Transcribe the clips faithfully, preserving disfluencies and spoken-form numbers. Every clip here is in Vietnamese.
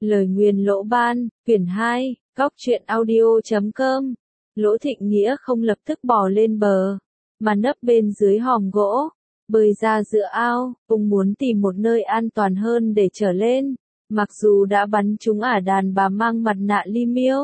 Lời nguyền lỗ ban, quyển hai, góc truyện audio chấm com. Lỗ Thịnh Nghĩa không lập tức bò lên bờ, mà nấp bên dưới hòm gỗ, bơi ra giữa ao, ông muốn tìm một nơi an toàn hơn để trở lên, mặc dù đã bắn trúng ả đàn bà mang mặt nạ li miêu.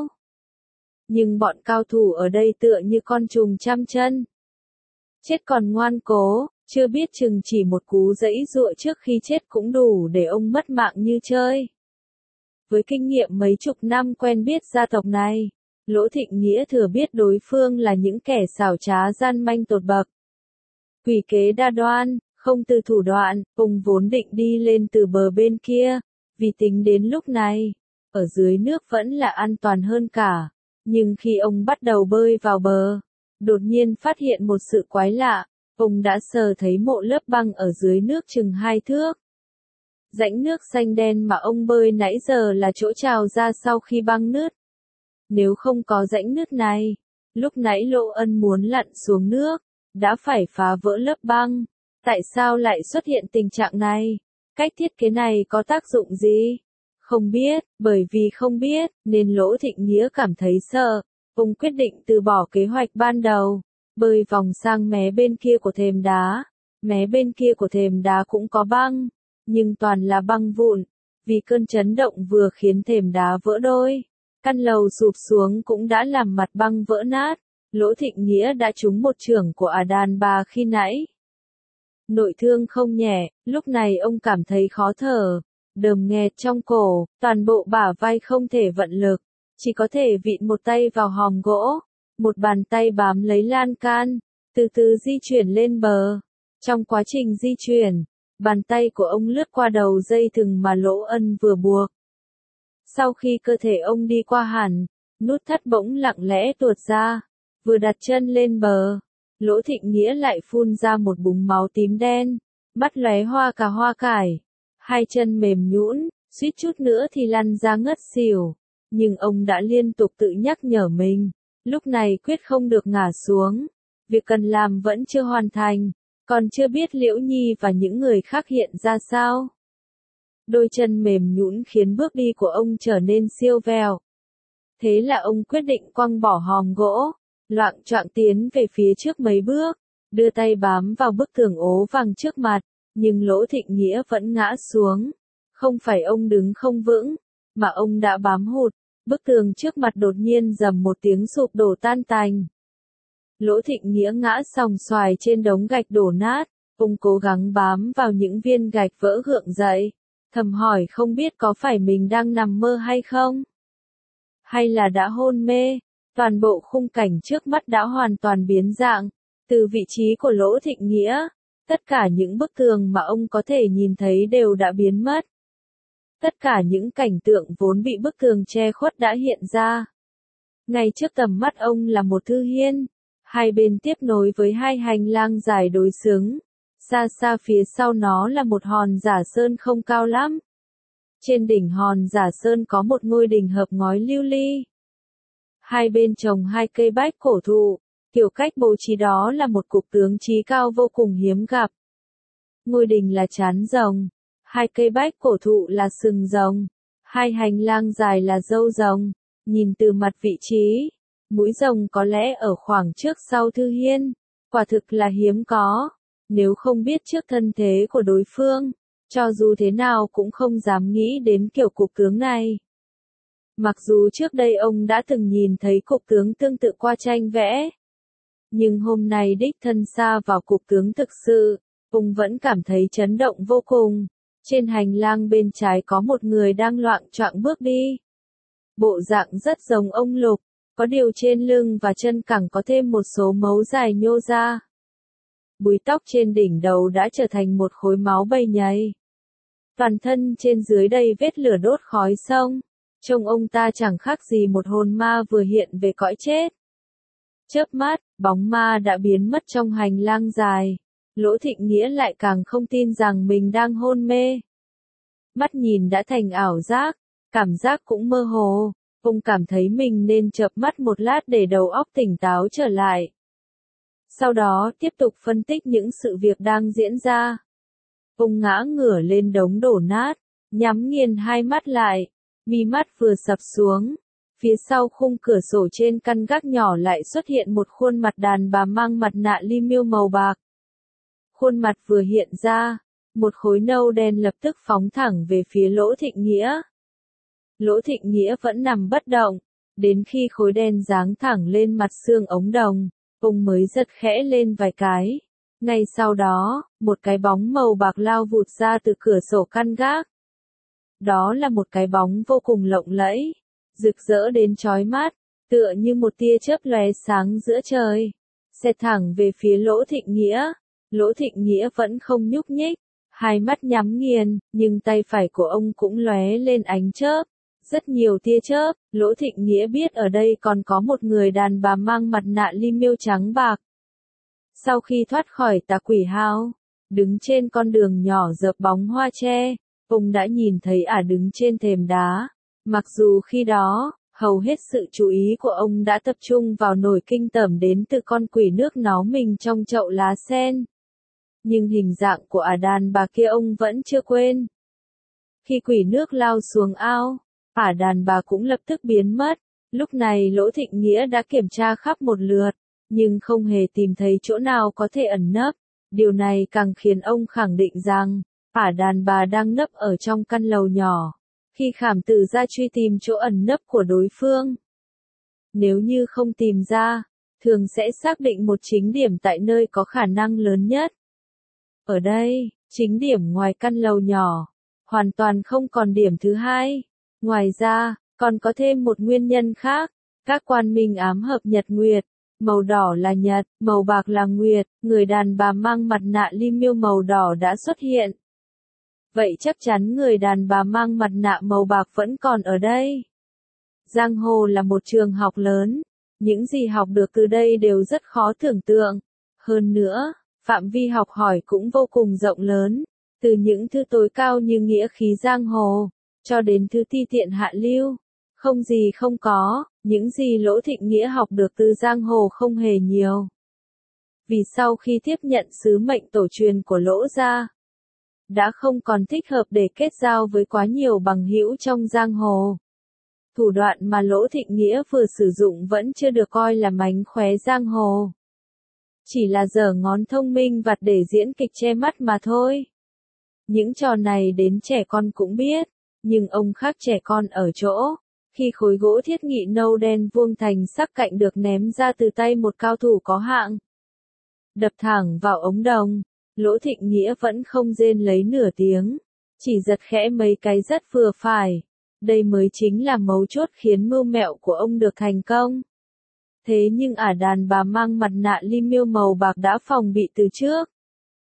Nhưng bọn cao thủ ở đây tựa như con trùng trăm chân. Chết còn ngoan cố, chưa biết chừng chỉ một cú giãy giụa trước khi chết cũng đủ để ông mất mạng như chơi. Với kinh nghiệm mấy chục năm quen biết gia tộc này, Lỗ Thịnh Nghĩa thừa biết đối phương là những kẻ xảo trá gian manh tột bậc. Quỷ kế đa đoan, không từ thủ đoạn, ông vốn định đi lên từ bờ bên kia, vì tính đến lúc này, ở dưới nước vẫn là an toàn hơn cả. Nhưng khi ông bắt đầu bơi vào bờ, đột nhiên phát hiện một sự quái lạ, ông đã sờ thấy mộ lớp băng ở dưới nước chừng hai thước. Rãnh nước xanh đen mà ông bơi nãy giờ là chỗ trào ra sau khi băng nứt. Nếu không có rãnh nứt này, lúc nãy Lỗ Ân muốn lặn xuống nước, đã phải phá vỡ lớp băng. Tại sao lại xuất hiện tình trạng này? Cách thiết kế này có tác dụng gì? Không biết, bởi vì không biết, nên Lỗ Thịnh Nghĩa cảm thấy sợ. Ông quyết định từ bỏ kế hoạch ban đầu, bơi vòng sang mé bên kia của thềm đá. Mé bên kia của thềm đá cũng có băng, nhưng toàn là băng vụn, vì cơn chấn động vừa khiến thềm đá vỡ đôi. Căn lầu sụp xuống cũng đã làm mặt băng vỡ nát. Lỗ Thịnh Nghĩa đã trúng một chưởng của ả đàn bà khi nãy. Nội thương không nhẹ, lúc này ông cảm thấy khó thở, đờm nghẹt trong cổ, toàn bộ bả vai không thể vận lực, chỉ có thể vịn một tay vào hòm gỗ, một bàn tay bám lấy lan can, từ từ di chuyển lên bờ. Trong quá trình di chuyển, bàn tay của ông lướt qua đầu dây thừng mà Lỗ Ân vừa buộc. Sau khi cơ thể ông đi qua hẳn, nút thắt bỗng lặng lẽ tuột ra, vừa đặt chân lên bờ, Lỗ Thịnh Nghĩa lại phun ra một búng máu tím đen, mắt lóe hoa cà hoa cải, hai chân mềm nhũn, suýt chút nữa thì lăn ra ngất xỉu, nhưng ông đã liên tục tự nhắc nhở mình, lúc này quyết không được ngả xuống, việc cần làm vẫn chưa hoàn thành, còn chưa biết Liễu Nhi và những người khác hiện ra sao. Đôi chân mềm nhũn khiến bước đi của ông trở nên siêu vẹo. Thế là ông quyết định quăng bỏ hòm gỗ, loạng choạng tiến về phía trước mấy bước, đưa tay bám vào bức tường ố vàng trước mặt, nhưng Lỗ Thịnh Nghĩa vẫn ngã xuống. Không phải ông đứng không vững, mà ông đã bám hụt, bức tường trước mặt đột nhiên rầm một tiếng sụp đổ tan tành. Lỗ Thịnh Nghĩa ngã sòng xoài trên đống gạch đổ nát, ông cố gắng bám vào những viên gạch vỡ gượng dậy, thầm hỏi không biết có phải mình đang nằm mơ hay không? Hay là đã hôn mê? Toàn bộ khung cảnh trước mắt đã hoàn toàn biến dạng. Từ vị trí của Lỗ Thịnh Nghĩa, tất cả những bức tường mà ông có thể nhìn thấy đều đã biến mất. Tất cả những cảnh tượng vốn bị bức tường che khuất đã hiện ra. Ngay trước tầm mắt ông là một thư hiên, hai bên tiếp nối với hai hành lang dài đối xứng. Xa xa phía sau nó là một hòn giả sơn không cao lắm. Trên đỉnh hòn giả sơn có một ngôi đình hợp ngói lưu ly. Hai bên trồng hai cây bách cổ thụ, kiểu cách bố trí đó là một cục tướng trí cao vô cùng hiếm gặp. Ngôi đình là trán rồng, hai cây bách cổ thụ là sừng rồng, hai hành lang dài là râu rồng. Nhìn từ mặt vị trí, mũi rồng có lẽ ở khoảng trước sau thư hiên, quả thực là hiếm có. Nếu không biết trước thân thế của đối phương, cho dù thế nào cũng không dám nghĩ đến kiểu cục tướng này. Mặc dù trước đây ông đã từng nhìn thấy cục tướng tương tự qua tranh vẽ, nhưng hôm nay đích thân xa vào cục tướng thực sự, ông vẫn cảm thấy chấn động vô cùng. Trên hành lang bên trái có một người đang loạng choạng bước đi. Bộ dạng rất giống ông Lục, có điều trên lưng và chân cẳng có thêm một số mấu dài nhô ra. Búi tóc trên đỉnh đầu đã trở thành một khối máu bay nhầy. Toàn thân trên dưới đầy vết lửa đốt khói sông. Trông ông ta chẳng khác gì một hồn ma vừa hiện về cõi chết. Chớp mắt, bóng ma đã biến mất trong hành lang dài. Lỗ Thịnh Nghĩa lại càng không tin rằng mình đang hôn mê. Mắt nhìn đã thành ảo giác, cảm giác cũng mơ hồ. Ông cảm thấy mình nên chợp mắt một lát để đầu óc tỉnh táo trở lại. Sau đó tiếp tục phân tích những sự việc đang diễn ra. Ông ngã ngửa lên đống đổ nát, nhắm nghiền hai mắt lại. Mi mắt vừa sập xuống, phía sau khung cửa sổ trên căn gác nhỏ lại xuất hiện một khuôn mặt đàn bà mang mặt nạ li miêu màu bạc. Khuôn mặt vừa hiện ra, một khối nâu đen lập tức phóng thẳng về phía Lỗ Thịnh Nghĩa. Lỗ Thịnh Nghĩa vẫn nằm bất động, đến khi khối đen giáng thẳng lên mặt xương ống đồng, ông mới giật khẽ lên vài cái. Ngay sau đó, một cái bóng màu bạc lao vụt ra từ cửa sổ căn gác. Đó là một cái bóng vô cùng lộng lẫy, rực rỡ đến chói mắt, tựa như một tia chớp lóe sáng giữa trời, xẹt thẳng về phía Lỗ Thịnh Nghĩa. Lỗ Thịnh Nghĩa vẫn không nhúc nhích, hai mắt nhắm nghiền, nhưng tay phải của ông cũng lóe lên ánh chớp, rất nhiều tia chớp. Lỗ Thịnh Nghĩa biết ở đây còn có một người đàn bà mang mặt nạ li miêu trắng bạc. Sau khi thoát khỏi tà quỷ hao, đứng trên con đường nhỏ dợp bóng hoa tre, ông đã nhìn thấy ả đứng trên thềm đá. Mặc dù khi đó, hầu hết sự chú ý của ông đã tập trung vào nổi kinh tởm đến từ con quỷ nước nó mình trong chậu lá sen. Nhưng hình dạng của ả đàn bà kia ông vẫn chưa quên. Khi quỷ nước lao xuống ao, ả đàn bà cũng lập tức biến mất. Lúc này Lỗ Thịnh Nghĩa đã kiểm tra khắp một lượt, nhưng không hề tìm thấy chỗ nào có thể ẩn nấp. Điều này càng khiến ông khẳng định rằng, ả đàn bà đang nấp ở trong căn lầu nhỏ. Khi Khảm Tử ra truy tìm chỗ ẩn nấp của đối phương, nếu như không tìm ra, thường sẽ xác định một chính điểm tại nơi có khả năng lớn nhất. Ở đây, chính điểm ngoài căn lầu nhỏ, hoàn toàn không còn điểm thứ hai. Ngoài ra, còn có thêm một nguyên nhân khác, các quan minh ám hợp nhật nguyệt, màu đỏ là nhật, màu bạc là nguyệt, người đàn bà mang mặt nạ li miêu màu đỏ đã xuất hiện. Vậy chắc chắn người đàn bà mang mặt nạ màu bạc vẫn còn ở đây. Giang hồ là một trường học lớn, những gì học được từ đây đều rất khó tưởng tượng. Hơn nữa, phạm vi học hỏi cũng vô cùng rộng lớn, từ những thứ tối cao như nghĩa khí giang hồ, cho đến thứ ti tiện hạ lưu. Không gì không có, những gì Lỗ Thịnh Nghĩa học được từ giang hồ không hề nhiều. Vì sau khi tiếp nhận sứ mệnh tổ truyền của Lỗ gia, đã không còn thích hợp để kết giao với quá nhiều bằng hữu trong giang hồ. Thủ đoạn mà Lỗ Thịnh Nghĩa vừa sử dụng vẫn chưa được coi là mánh khóe giang hồ. Chỉ là giở ngón thông minh vặt để diễn kịch che mắt mà thôi. Những trò này đến trẻ con cũng biết, nhưng ông khác trẻ con ở chỗ, khi khối gỗ thiết nghị nâu đen vuông thành sắc cạnh được ném ra từ tay một cao thủ có hạng, đập thẳng vào ống đồng, Lỗ Thịnh Nghĩa vẫn không rên lấy nửa tiếng, chỉ giật khẽ mấy cái rất vừa phải. Đây mới chính là mấu chốt khiến mưu mẹo của ông được thành công. Thế nhưng ả đàn bà mang mặt nạ li miêu màu bạc đã phòng bị từ trước.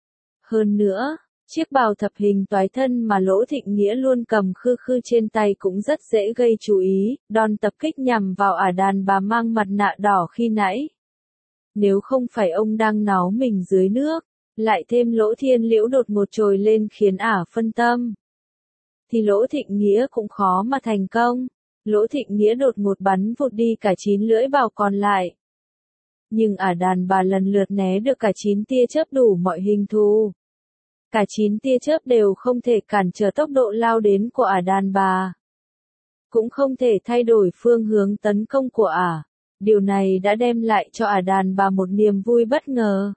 Hơn nữa, chiếc bào thập hình toái thân mà Lỗ Thịnh Nghĩa luôn cầm khư khư trên tay cũng rất dễ gây chú ý, đòn tập kích nhằm vào ả đàn bà mang mặt nạ đỏ khi nãy. Nếu không phải ông đang náu mình dưới nước, lại thêm Lỗ Thiên Liễu đột ngột trồi lên khiến ả phân tâm, thì Lỗ Thịnh Nghĩa cũng khó mà thành công. Lỗ Thịnh Nghĩa đột ngột bắn vụt đi cả chín lưỡi bào còn lại. Nhưng ả đàn bà lần lượt né được cả chín tia chớp đủ mọi hình thù. Cả chín tia chớp đều không thể cản trở tốc độ lao đến của ả đàn bà. Cũng không thể thay đổi phương hướng tấn công của ả. Điều này đã đem lại cho ả đàn bà một niềm vui bất ngờ.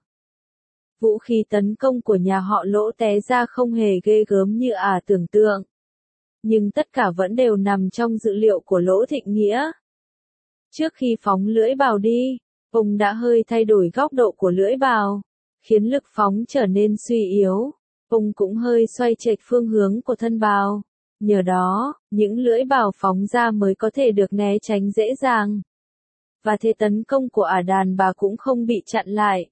Vũ khí tấn công của nhà họ Lỗ té ra không hề ghê gớm như ả tưởng tượng. Nhưng tất cả vẫn đều nằm trong dự liệu của Lỗ Thịnh Nghĩa. Trước khi phóng lưỡi bào đi, ông đã hơi thay đổi góc độ của lưỡi bào, khiến lực phóng trở nên suy yếu. Ông cũng hơi xoay chệch phương hướng của thân bào. Nhờ đó, những lưỡi bào phóng ra mới có thể được né tránh dễ dàng. Và thế tấn công của ả đàn bà cũng không bị chặn lại.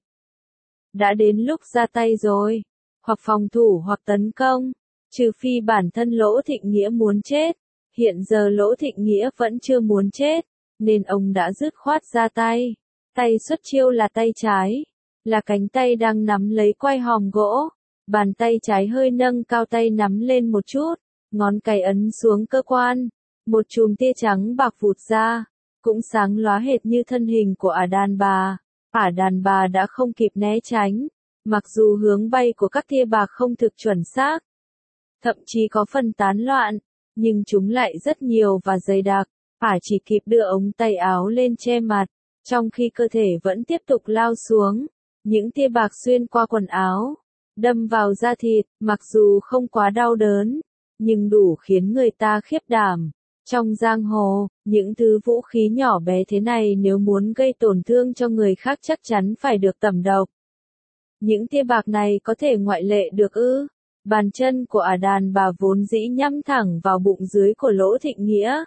Đã đến lúc ra tay rồi, hoặc phòng thủ hoặc tấn công. Trừ phi bản thân Lỗ Thịnh Nghĩa muốn chết, hiện giờ Lỗ Thịnh Nghĩa vẫn chưa muốn chết, nên ông đã dứt khoát ra tay. Tay xuất chiêu là tay trái, là cánh tay đang nắm lấy quai hòm gỗ, bàn tay trái hơi nâng cao tay nắm lên một chút, ngón cái ấn xuống cơ quan, một chùm tia trắng bạc vụt ra, cũng sáng lóa hệt như thân hình của ả đàn bà. Ả đàn bà đã không kịp né tránh, mặc dù hướng bay của các tia bạc không thực chuẩn xác, thậm chí có phần tán loạn, nhưng chúng lại rất nhiều và dày đặc. Ả chỉ kịp đưa ống tay áo lên che mặt, trong khi cơ thể vẫn tiếp tục lao xuống. Những tia bạc xuyên qua quần áo, đâm vào da thịt, mặc dù không quá đau đớn, nhưng đủ khiến người ta khiếp đảm. Trong giang hồ, những thứ vũ khí nhỏ bé thế này nếu muốn gây tổn thương cho người khác chắc chắn phải được tẩm độc. Những tia bạc này có thể ngoại lệ được ư? Bàn chân của Ả đàn bà vốn dĩ nhắm thẳng vào bụng dưới của Lỗ Thịnh Nghĩa.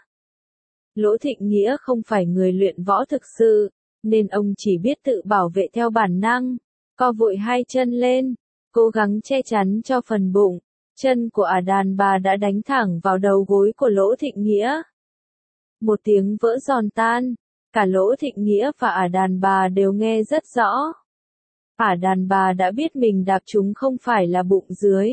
Lỗ Thịnh Nghĩa không phải người luyện võ thực sự, nên ông chỉ biết tự bảo vệ theo bản năng, co vội hai chân lên, cố gắng che chắn cho phần bụng. Chân của Ả đàn bà đã đánh thẳng vào đầu gối của Lỗ Thịnh Nghĩa. Một tiếng vỡ giòn tan, cả Lỗ Thịnh Nghĩa và Ả đàn bà đều nghe rất rõ. Ả đàn bà đã biết mình đạp trúng không phải là bụng dưới.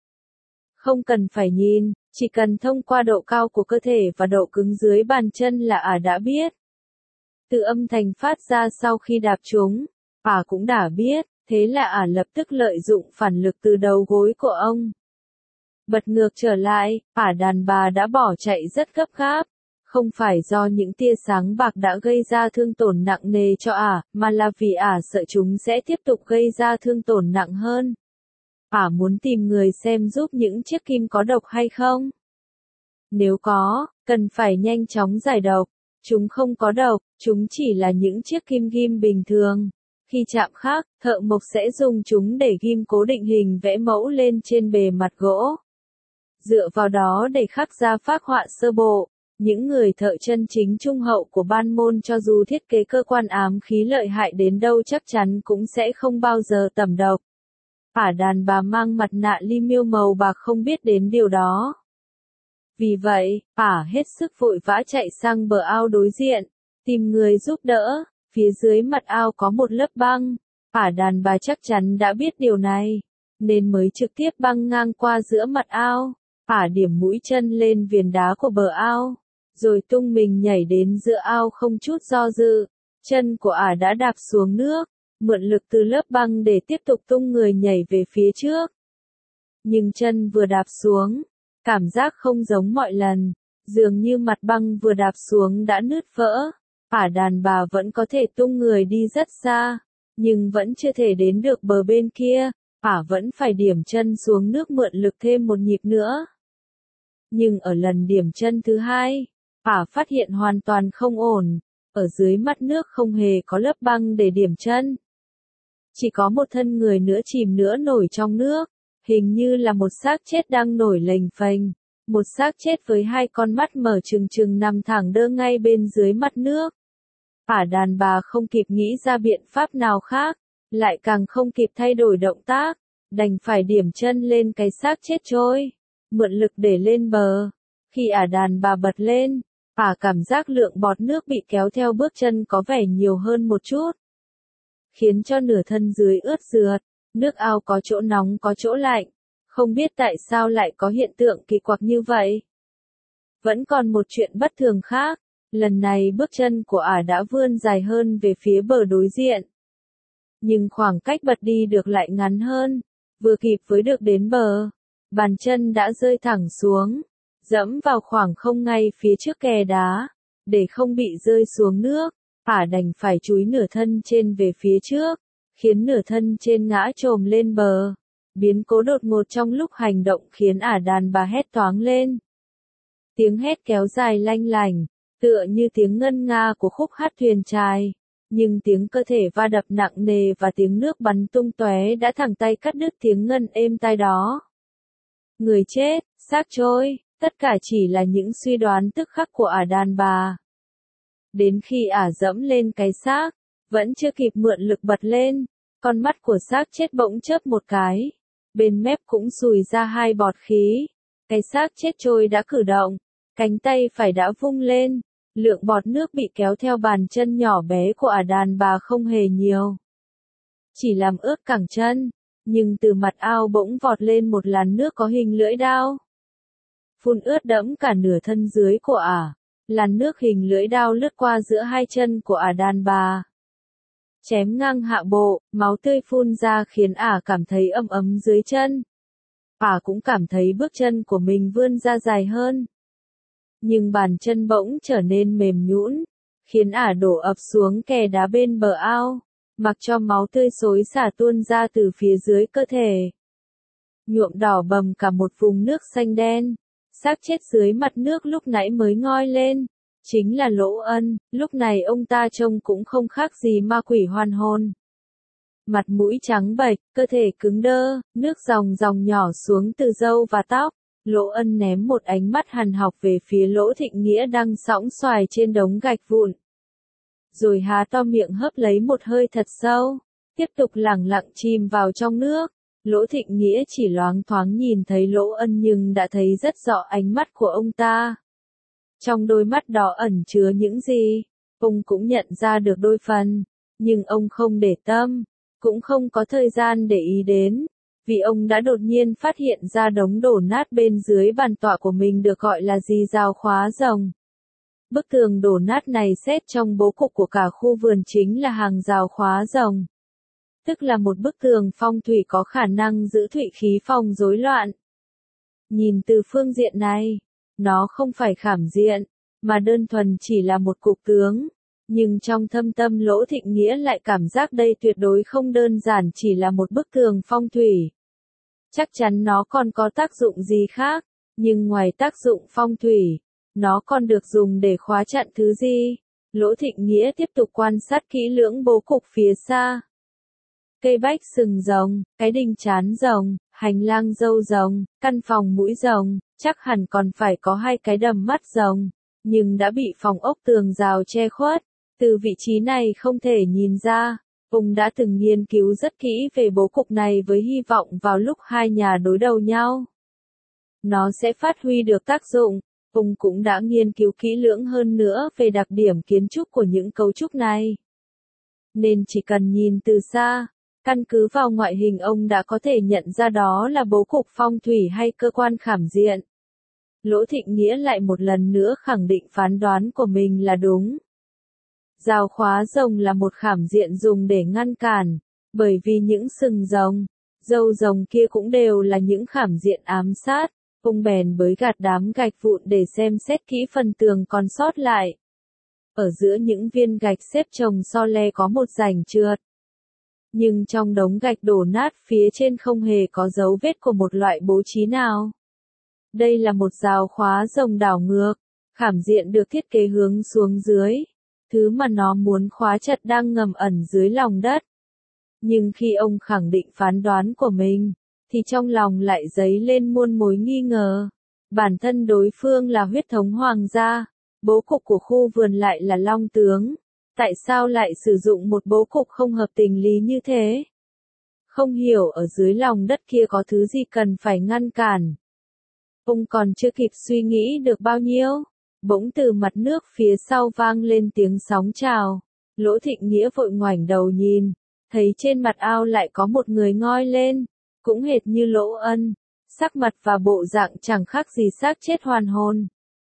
Không cần phải nhìn, chỉ cần thông qua độ cao của cơ thể và độ cứng dưới bàn chân là Ả đã biết. Từ âm thanh phát ra sau khi đạp trúng, Ả cũng đã biết, thế là Ả lập tức lợi dụng phản lực từ đầu gối của ông. Bật ngược trở lại, Ả đàn bà đã bỏ chạy rất gấp gáp. Không phải do những tia sáng bạc đã gây ra thương tổn nặng nề cho Ả, mà là vì Ả sợ chúng sẽ tiếp tục gây ra thương tổn nặng hơn. Ả muốn tìm người xem giúp những chiếc kim có độc hay không? Nếu có, cần phải nhanh chóng giải độc. Chúng không có độc, chúng chỉ là những chiếc kim ghim bình thường. Khi chạm khắc, thợ mộc sẽ dùng chúng để ghim cố định hình vẽ mẫu lên trên bề mặt gỗ. Dựa vào đó để khắc ra phác họa sơ bộ. Những người thợ chân chính trung hậu của ban môn cho dù thiết kế cơ quan ám khí lợi hại đến đâu chắc chắn cũng sẽ không bao giờ tẩm độc. Ả đàn bà mang mặt nạ li miêu màu bạc không biết đến điều đó. Vì vậy, Ả hết sức vội vã chạy sang bờ ao đối diện, tìm người giúp đỡ. Phía dưới mặt ao có một lớp băng. Ả đàn bà chắc chắn đã biết điều này, nên mới trực tiếp băng ngang qua giữa mặt ao. Ả điểm mũi chân lên viền đá của bờ ao, rồi tung mình nhảy đến giữa ao không chút do dự. Chân của Ả đã đạp xuống nước, mượn lực từ lớp băng để tiếp tục tung người nhảy về phía trước. Nhưng chân vừa đạp xuống, cảm giác không giống mọi lần, dường như mặt băng vừa đạp xuống đã nứt vỡ. Ả đàn bà vẫn có thể tung người đi rất xa, nhưng vẫn chưa thể đến được bờ bên kia. Ả vẫn phải điểm chân xuống nước mượn lực thêm một nhịp nữa. Nhưng ở lần điểm chân thứ hai, Ả phát hiện hoàn toàn không ổn. Ở dưới mặt nước không hề có lớp băng để điểm chân. Chỉ có một thân người nữa chìm nữa nổi trong nước, hình như là một xác chết đang nổi lềnh phềnh. Một xác chết với hai con mắt mở trừng trừng nằm thẳng đơ ngay bên dưới mặt nước. Ả đàn bà không kịp nghĩ ra biện pháp nào khác, lại càng không kịp thay đổi động tác, đành phải điểm chân lên cái xác chết trôi, mượn lực để lên bờ. Khi Ả đàn bà bật lên, Ả cảm giác lượng bọt nước bị kéo theo bước chân có vẻ nhiều hơn một chút, khiến cho nửa thân dưới ướt rượt. Nước ao có chỗ nóng có chỗ lạnh, không biết tại sao lại có hiện tượng kỳ quặc như vậy. Vẫn còn một chuyện bất thường khác, lần này bước chân của Ả đã vươn dài hơn về phía bờ đối diện. Nhưng khoảng cách bật đi được lại ngắn hơn, vừa kịp với được đến bờ, bàn chân đã rơi thẳng xuống, dẫm vào khoảng không ngay phía trước kè đá. Để không bị rơi xuống nước, Ả đành phải chúi nửa thân trên về phía trước, khiến nửa thân trên ngã chồm lên bờ. Biến cố đột ngột trong lúc hành động khiến Ả đàn bà hét toáng lên. Tiếng hét kéo dài lanh lành, tựa như tiếng ngân nga của khúc hát thuyền chài. Nhưng tiếng cơ thể va đập nặng nề và tiếng nước bắn tung tóe đã thẳng tay cắt đứt tiếng ngân êm tai đó. Người chết, xác trôi, tất cả chỉ là những suy đoán tức khắc của Ả đàn bà. Đến khi Ả dẫm lên cái xác, vẫn chưa kịp mượn lực bật lên, con mắt của xác chết bỗng chớp một cái, bên mép cũng sùi ra hai bọt khí. Cái xác chết trôi đã cử động, cánh tay phải đã vung lên, lượng bọt nước bị kéo theo bàn chân nhỏ bé của Ả đàn bà không hề nhiều, chỉ làm ướt cẳng chân, nhưng từ mặt ao bỗng vọt lên một làn nước có hình lưỡi dao, phun ướt đẫm cả nửa thân dưới của Ả. Làn nước hình lưỡi dao lướt qua giữa hai chân của Ả đàn bà, chém ngang hạ bộ, máu tươi phun ra khiến Ả cảm thấy ấm ấm dưới chân. Ả cũng cảm thấy bước chân của mình vươn ra dài hơn, nhưng bàn chân bỗng trở nên mềm nhũn, khiến ả đổ ập xuống kè đá bên bờ ao, mặc cho máu tươi xối xả tuôn ra từ phía dưới cơ thể. Nhuộm đỏ bầm cả một vùng nước xanh đen, xác chết dưới mặt nước lúc nãy mới ngoi lên, chính là Lỗ Ân. Lúc này ông ta trông cũng không khác gì ma quỷ hoàn hồn. Mặt mũi trắng bệch, cơ thể cứng đơ, nước dòng dòng nhỏ xuống từ râu và tóc. Lỗ Ân ném một ánh mắt hằn học về phía Lỗ Thịnh Nghĩa đang sõng xoài trên đống gạch vụn. Rồi há to miệng hớp lấy một hơi thật sâu, tiếp tục lẳng lặng chìm vào trong nước. Lỗ Thịnh Nghĩa chỉ loáng thoáng nhìn thấy Lỗ Ân nhưng đã thấy rất rõ ánh mắt của ông ta. Trong đôi mắt đó ẩn chứa những gì, ông cũng nhận ra được đôi phần, nhưng ông không để tâm, cũng không có thời gian để ý đến, vì ông đã đột nhiên phát hiện ra đống đổ nát bên dưới bàn tọa của mình được gọi là gì rào khóa rồng. Bức tường đổ nát này xét trong bố cục của cả khu vườn chính là hàng rào khóa rồng. Tức là một bức tường phong thủy có khả năng giữ thủy khí phòng rối loạn. Nhìn từ phương diện này, nó không phải khảm diện, mà đơn thuần chỉ là một cục tướng. Nhưng trong thâm tâm Lỗ Thịnh Nghĩa lại cảm giác đây tuyệt đối không đơn giản chỉ là một bức tường phong thủy. Chắc chắn nó còn có tác dụng gì khác, nhưng ngoài tác dụng phong thủy, nó còn được dùng để khóa chặn thứ gì? Lỗ Thịnh Nghĩa tiếp tục quan sát kỹ lưỡng bố cục phía xa. Cây bách sừng rồng, cái đình chán rồng, hành lang râu rồng, căn phòng mũi rồng, chắc hẳn còn phải có hai cái đầm mắt rồng, nhưng đã bị phòng ốc tường rào che khuất. Từ vị trí này không thể nhìn ra, ông đã từng nghiên cứu rất kỹ về bố cục này với hy vọng vào lúc hai nhà đối đầu nhau, nó sẽ phát huy được tác dụng. Ông cũng đã nghiên cứu kỹ lưỡng hơn nữa về đặc điểm kiến trúc của những cấu trúc này. Nên chỉ cần nhìn từ xa, căn cứ vào ngoại hình ông đã có thể nhận ra đó là bố cục phong thủy hay cơ quan khảm diện. Lỗ Thịnh Nghĩa lại một lần nữa khẳng định phán đoán của mình là đúng. Rào khóa rồng là một khảm diện dùng để ngăn cản, bởi vì những sừng rồng, râu rồng kia cũng đều là những khảm diện ám sát. Ông bèn bới gạt đám gạch vụn để xem xét kỹ phần tường còn sót lại. Ở giữa những viên gạch xếp chồng so le có một rãnh trượt. Nhưng trong đống gạch đổ nát phía trên không hề có dấu vết của một loại bố trí nào. Đây là một rào khóa rồng đảo ngược, khảm diện được thiết kế hướng xuống dưới. Thứ mà nó muốn khóa chặt đang ngầm ẩn dưới lòng đất. Nhưng khi ông khẳng định phán đoán của mình, thì trong lòng lại dấy lên muôn mối nghi ngờ. Bản thân đối phương là huyết thống hoàng gia, bố cục của khu vườn lại là long tướng. Tại sao lại sử dụng một bố cục không hợp tình lý như thế? Không hiểu ở dưới lòng đất kia có thứ gì cần phải ngăn cản. Ông còn chưa kịp suy nghĩ được bao nhiêu, bỗng từ mặt nước phía sau vang lên tiếng sóng trào. Lỗ Thịnh Nghĩa vội ngoảnh đầu nhìn, thấy trên mặt ao lại có một người ngoi lên, cũng hệt như Lỗ Ân, sắc mặt và bộ dạng chẳng khác gì xác chết hoàn hồn.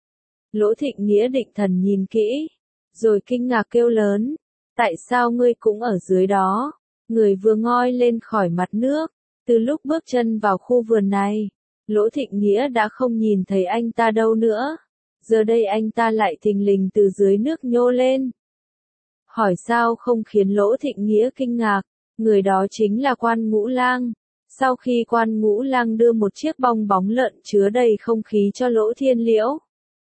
Lỗ Thịnh Nghĩa định thần nhìn kỹ, rồi kinh ngạc kêu lớn, tại sao ngươi cũng ở dưới đó? Người vừa ngoi lên khỏi mặt nước, từ lúc bước chân vào khu vườn này, Lỗ Thịnh Nghĩa đã không nhìn thấy anh ta đâu nữa. Giờ đây anh ta lại thình lình từ dưới nước nhô lên. Hỏi sao không khiến Lỗ Thịnh Nghĩa kinh ngạc, người đó chính là Quan Ngũ Lang. Sau khi Quan Ngũ Lang đưa một chiếc bong bóng lợn chứa đầy không khí cho Lỗ Thiên Liễu,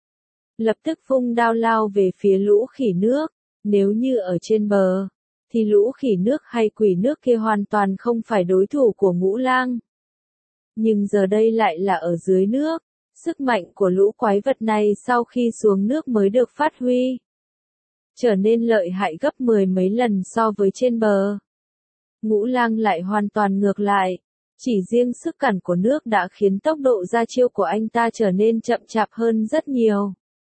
lập tức vung đao lao về phía lũ khỉ nước. Nếu như ở trên bờ, thì lũ khỉ nước hay quỷ nước kia hoàn toàn không phải đối thủ của Ngũ Lang. Nhưng giờ đây lại là ở dưới nước. Sức mạnh của lũ quái vật này sau khi xuống nước mới được phát huy, trở nên lợi hại gấp mười mấy lần so với trên bờ. Ngũ Lang lại hoàn toàn ngược lại, chỉ riêng sức cản của nước đã khiến tốc độ ra chiêu của anh ta trở nên chậm chạp hơn rất nhiều.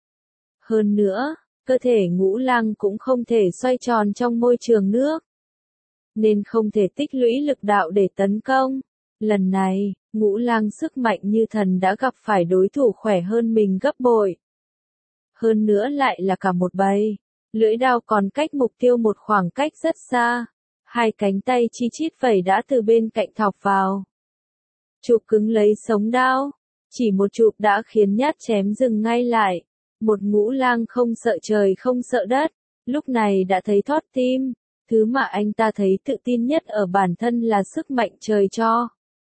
Hơn nữa, cơ thể Ngũ Lang cũng không thể xoay tròn trong môi trường nước, nên không thể tích lũy lực đạo để tấn công. Lần này, Ngũ Lang sức mạnh như thần đã gặp phải đối thủ khỏe hơn mình gấp bội. Hơn nữa lại là cả một bầy, lưỡi đao còn cách mục tiêu một khoảng cách rất xa. Hai cánh tay chi chít vẩy đã từ bên cạnh thọc vào, chụp cứng lấy sống đao. Chỉ một chụp đã khiến nhát chém dừng ngay lại. Một ngũ lang không sợ trời không sợ đất, lúc này đã thấy thót tim, thứ mà anh ta thấy tự tin nhất ở bản thân là sức mạnh trời cho.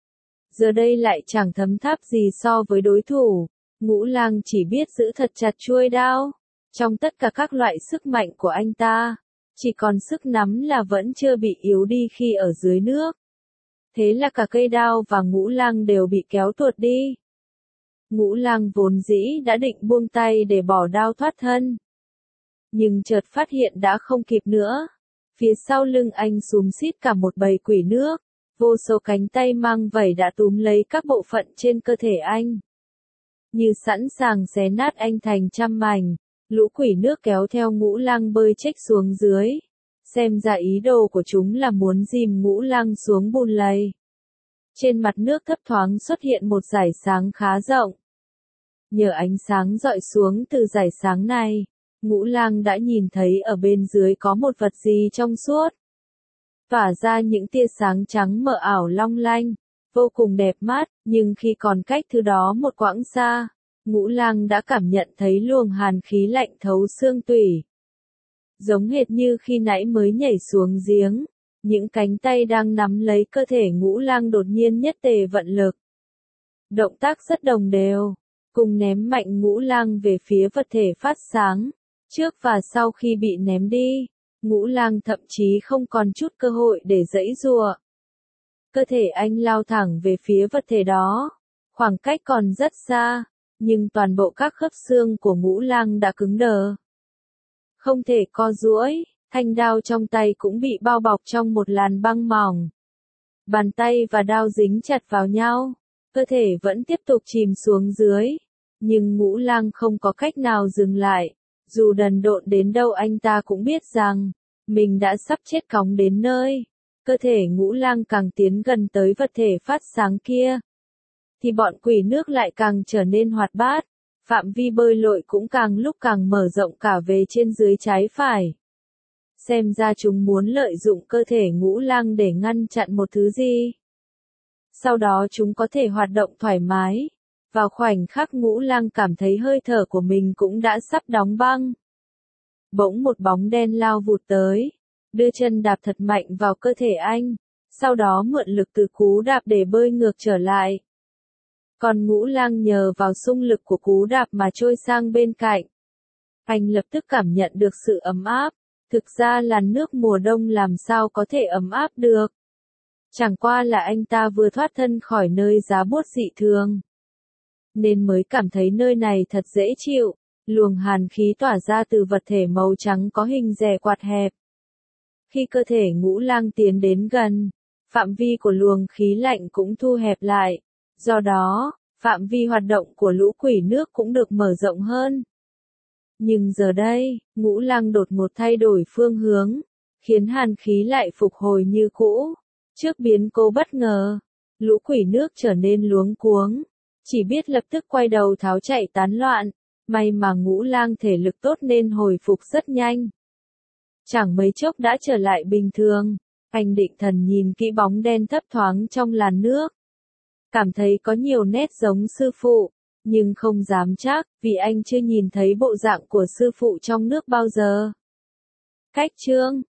Giờ đây lại chẳng thấm tháp gì so với đối thủ, ngũ lang chỉ biết giữ thật chặt chuôi đao. Trong tất cả các loại sức mạnh của anh ta, chỉ còn sức nắm là vẫn chưa bị yếu đi khi ở dưới nước. Thế là cả cây đao và ngũ lang đều bị kéo tuột đi. Ngũ lang vốn dĩ đã định buông tay để bỏ đao thoát thân. Nhưng chợt phát hiện đã không kịp nữa. Phía sau lưng anh xúm xít cả một bầy quỷ nước. Vô số cánh tay mang vảy đã túm lấy các bộ phận trên cơ thể anh. Như sẵn sàng xé nát anh thành trăm mảnh. Lũ quỷ nước kéo theo ngũ lang bơi chếch xuống dưới. Xem ra ý đồ của chúng là muốn dìm ngũ lang xuống bùn lầy. Trên mặt nước thấp thoáng xuất hiện một dải sáng khá rộng. Nhờ ánh sáng rọi xuống từ dải sáng này, ngũ lang đã nhìn thấy ở bên dưới có một vật gì trong suốt. Tỏa ra những tia sáng trắng mờ ảo long lanh, vô cùng đẹp mắt, nhưng khi còn cách thứ đó một quãng xa, ngũ lang đã cảm nhận thấy luồng hàn khí lạnh thấu xương tủy. Giống hệt như khi nãy mới nhảy xuống giếng, những cánh tay đang nắm lấy cơ thể ngũ lang đột nhiên nhất tề vận lực. Động tác rất đồng đều, cùng ném mạnh ngũ lang về phía vật thể phát sáng. Trước và sau khi bị ném đi, ngũ lang thậm chí không còn chút cơ hội để giãy giụa. Cơ thể anh lao thẳng về phía vật thể đó, khoảng cách còn rất xa, nhưng toàn bộ các khớp xương của ngũ lang đã cứng đờ. Không thể co duỗi, thanh đao trong tay cũng bị bao bọc trong một làn băng mỏng. Bàn tay và đao dính chặt vào nhau, cơ thể vẫn tiếp tục chìm xuống dưới, nhưng ngũ lang không có cách nào dừng lại. Dù đần độn đến đâu anh ta cũng biết rằng, mình đã sắp chết cóng đến nơi. Cơ thể ngũ lang càng tiến gần tới vật thể phát sáng kia, thì bọn quỷ nước lại càng trở nên hoạt bát. Phạm vi bơi lội cũng càng lúc càng mở rộng cả về trên dưới trái phải. Xem ra chúng muốn lợi dụng cơ thể ngũ lang để ngăn chặn một thứ gì. Sau đó chúng có thể hoạt động thoải mái. Vào khoảnh khắc ngũ lang cảm thấy hơi thở của mình cũng đã sắp đóng băng. Bỗng một bóng đen lao vụt tới, đưa chân đạp thật mạnh vào cơ thể anh, sau đó mượn lực từ cú đạp để bơi ngược trở lại. Còn ngũ lang nhờ vào xung lực của cú đạp mà trôi sang bên cạnh. Anh lập tức cảm nhận được sự ấm áp, thực ra làn nước mùa đông làm sao có thể ấm áp được. Chẳng qua là anh ta vừa thoát thân khỏi nơi giá buốt dị thường, nên mới cảm thấy nơi này thật dễ chịu. Luồng hàn khí tỏa ra từ vật thể màu trắng có hình rẻ quạt hẹp. Khi cơ thể ngũ lang tiến đến gần, phạm vi của luồng khí lạnh cũng thu hẹp lại. Do đó, phạm vi hoạt động của lũ quỷ nước cũng được mở rộng hơn. Nhưng giờ đây, ngũ lang đột ngột thay đổi phương hướng, khiến hàn khí lại phục hồi như cũ. Trước biến cố bất ngờ, lũ quỷ nước trở nên luống cuống, chỉ biết lập tức quay đầu tháo chạy tán loạn. May mà ngũ lang thể lực tốt nên hồi phục rất nhanh. Chẳng mấy chốc đã trở lại bình thường. Anh định thần nhìn kỹ bóng đen thấp thoáng trong làn nước. Cảm thấy có nhiều nét giống sư phụ, nhưng không dám chắc vì anh chưa nhìn thấy bộ dạng của sư phụ trong nước bao giờ. Cách chương